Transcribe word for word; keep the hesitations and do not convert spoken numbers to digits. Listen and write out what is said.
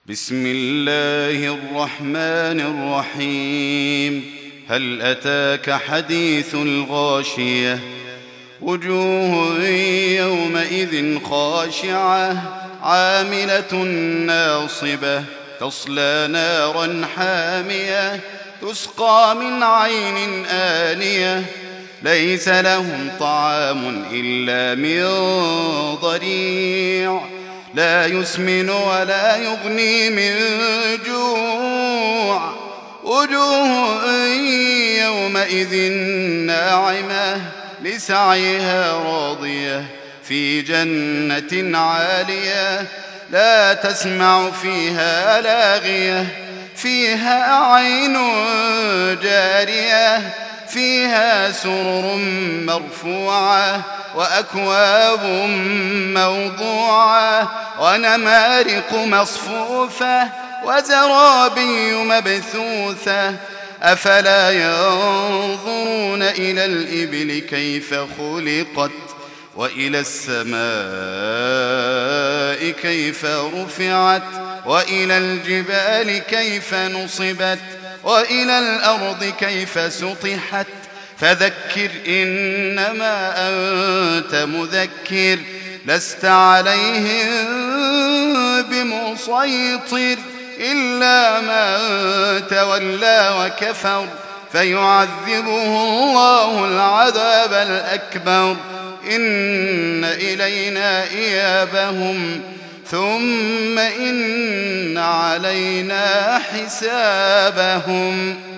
بسم الله الرحمن الرحيم. هل أتاك حديث الغاشية؟ وجوه يومئذ خاشعة عاملة ناصبة تصلى نارا حامية تسقى من عين آنية ليس لهم طعام إلا من ضريع لا يسمن ولا يغني من جوع. وجوه يومئذ ناعمة لسعيها راضية في جنة عالية لا تسمع فيها لاغية فيها عين جارية فيها سرر مرفوعة وأكواب موضوعة ونمارق مصفوفة وزرابي مبثوثة. أفلا ينظرون إلى الإبل كيف خلقت وإلى السماء كيف رفعت وإلى الجبال كيف نصبت وإلى الأرض كيف سطحت. فذكر إنما أنت مذكر لست عليهم بمسيطر إلا من تولى وكفر فيعذبه الله العذاب الأكبر. إن إلينا إيابهم ثم إن علينا حسابهم.